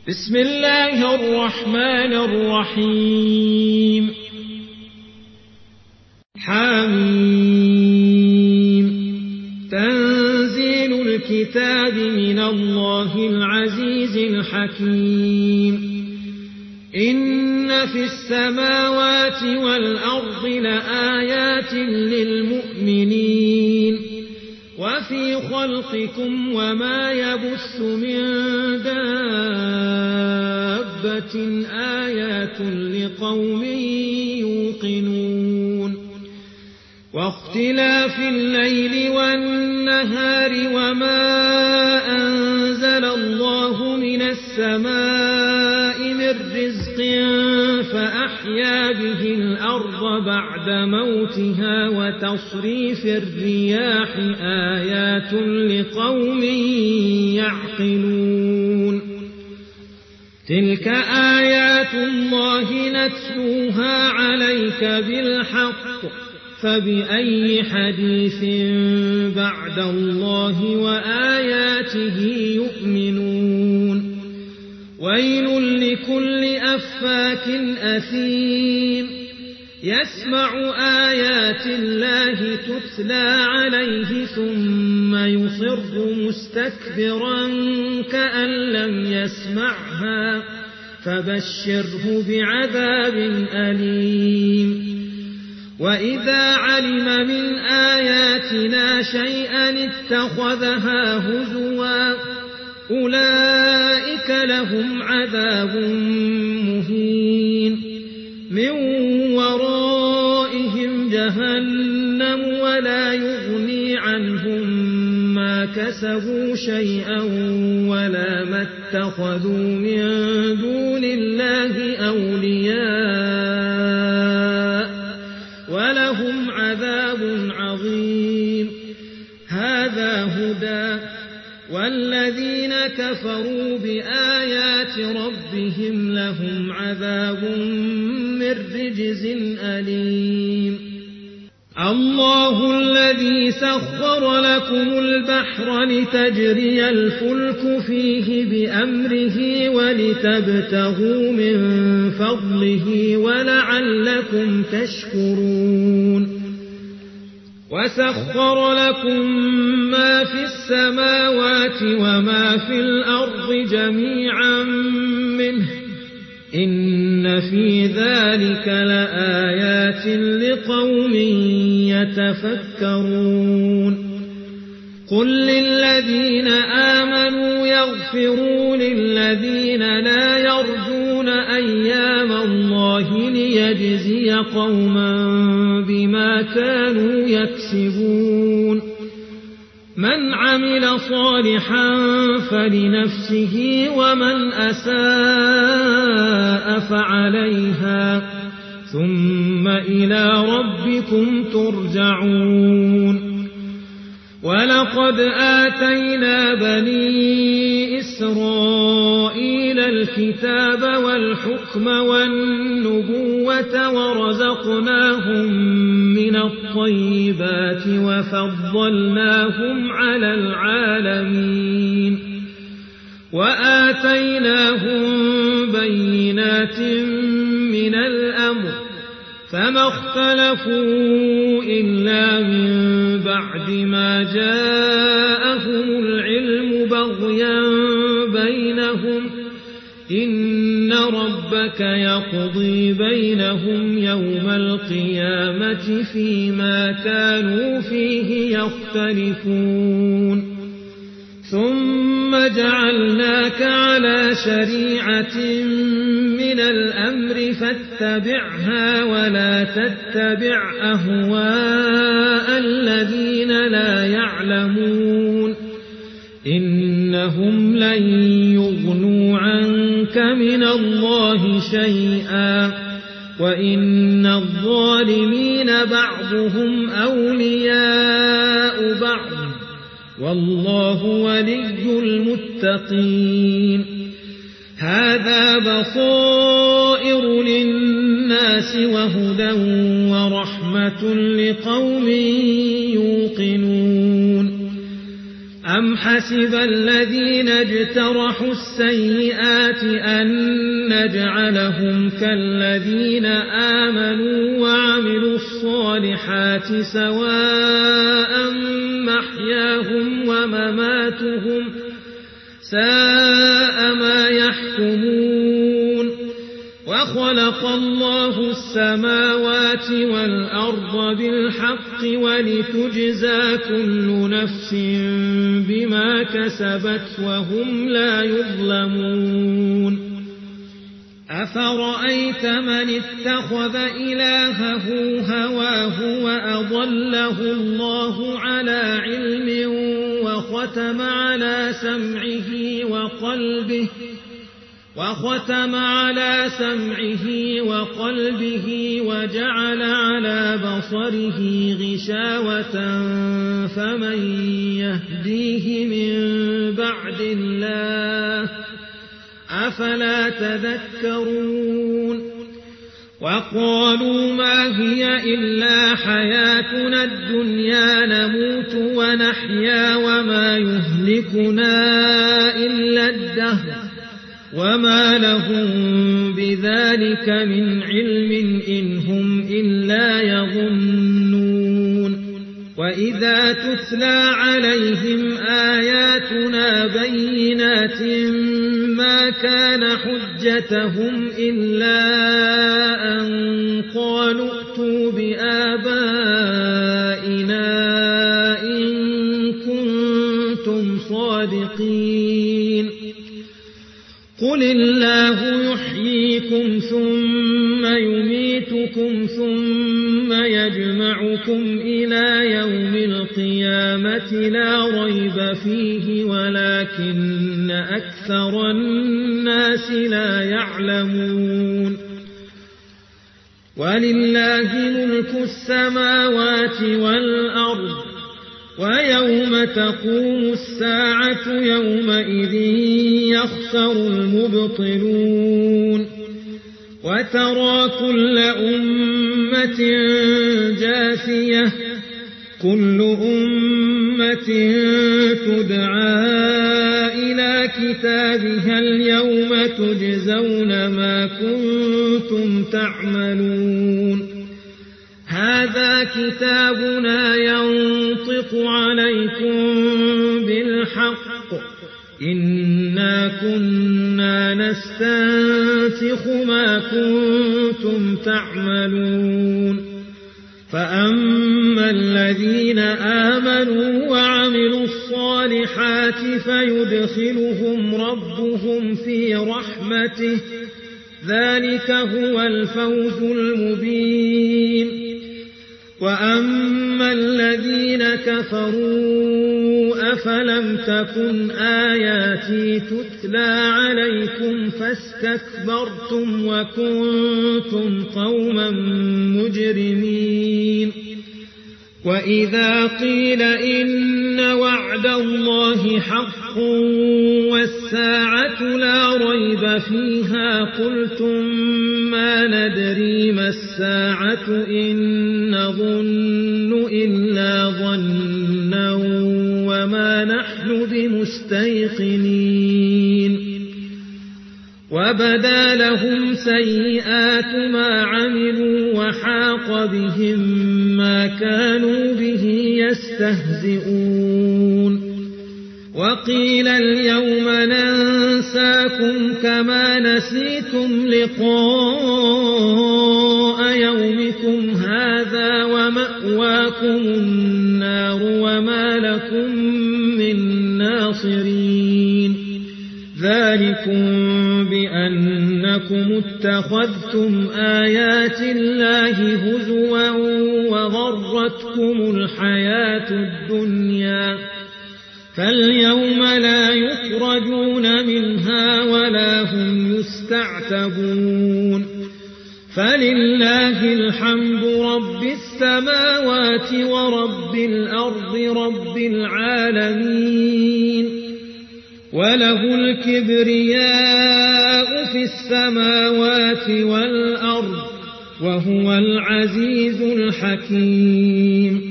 بسم الله الرحمن الرحيم حميم تنزيل الكتاب من الله العزيز الحكيم إن في السماوات والأرض لآيات للمؤمنين وفي خلقكم وما يبث من دابة آيات لقوم يوقنون واختلاف الليل والنهار وما أنزل الله من السماء من رزق فأحيا به الأرض بعد موتها وتصريف الرياح آيات لقوم يعقلون تلك آيات الله نتلوها عليك بالحق فبأي حديث بعد الله وآياته يؤمنون ويل لكل أفاك أثيم يسمع آيات الله تتلى عليه ثم يصر مستكبرا كأن لم يسمعها فبشره بعذاب أليم وإذا علم من آياتنا شيئا اتخذها هزوا أولئك لهم عذاب مهين من ورائهم جهنم ولا يغني عنهم ما كسبوا شيئا ولا ما اتخذوا من دون الله أولياء ولهم عذاب عظيم هذا هدى والذين كفروا بآيات ربهم لهم عذاب من رجز أليم الله الذي سخر لكم البحر لتجري الفلك فيه بأمره ولتبتغوا من فضله ولعلكم تشكرون وسخر لكم ما في السماوات وما في الأرض جميعا منه إن في ذلك لآيات لقوم يتفكرون قل للذين آمنوا يغفروا للذين لا يرجون أيام الله ليجزي قوما بما كانوا يكسبون من عمل صالحا فلنفسه ومن أساء فعليها ثم إلى ربكم ترجعون ولقد آتينا بني إسرائيل الكتاب والحكم والنبوة ورزقناهم من الطيبات وفضلناهم على العالمين وآتيناهم بينات من الأمر فما اختلفوا إلا من بعد ما جاءهم العلم بغيا بينهم إن ربك يقضي بينهم يوم القيامة فيما كانوا فيه يختلفون ثم جعلناك على شريعة من الأمر فاتبعها ولا تتبع أهواء الذين لا يعلمون إنهم لن يغنوا عنك من الله شيئا وإن الظالمين بعضهم أولياء بعض والله ولي المتقين هذا بصائر للناس وهدى ورحمة لقوم يوقنون أم حسب الذين اجترحوا السيئات أن نجعلهم كالذين آمنوا وعملوا الصالحات سواء محياهم ومماتهم ساء ما يحكمون وخلق الله السماوات والأرض بالحق ولتجزى كل نفس بما كسبت وهم لا يظلمون أفرأيت من اتخذ إلهه هواه وأضله الله على علم وختم على سمعه وقلبه وجعل على بصره غشاوة فمن يهديه من بعد الله أفلا تذكرون وقالوا ما هي إلا حياتنا الدنيا نموت ونحيا وما يهلكنا إلا الدهر وما لهم بذلك من علم إن هم إلا يظنون وإذا تتلى عليهم آياتنا بينات ما كان حجتهم إلا أن قالوا ائتوا بآبائنا إن كنتم صادقين قل الله يحييكم ثم يميتكم ثم يجمعكم إلى يوم القيامة لا ريب فيه ولكن أكثر الناس لا يعلمون ولله ملك السماوات والأرض ويوم تقوم الساعة يومئذ يخسر المبطلون وترى كل أمة جاثية كل أمة تدعى إلى كتابها اليوم تجزون ما كنتم تعملون هذا كتابنا ينطق عليكم بالحق إنا كنا نستنسخ ما كنتم تعملون فأما الذين آمنوا وعملوا الصالحات فيدخلهم ربهم في رحمته ذلك هو الفوز المبين وأما الذين كفروا أفلم تكن آياتي تتلى عليكم فاستكبرتم وكنتم قوما مجرمين وإذا قيل إن وعد الله حق والساعة لا ريب فيها قلتم ما ندري ما الساعة إن نظن إلا ظنا وما نحن بمستيقنين وبدا لهم سيئات ما عملوا وحاق بهم ما كانوا به يستهزئون وقيل اليوم ننساكم كما نسيتم لقاء يومكم هذا ومأواكم النار وما لكم من ناصرين ذلكم بأنكم اتخذتم آيات الله هزوا وغرتكم الحياة الدنيا فاليوم لا يخرجون منها ولا هم يستعتبون فلله الحمد رب السماوات ورب الأرض رب العالمين وله الكبرياء في السماوات والأرض وهو العزيز الحكيم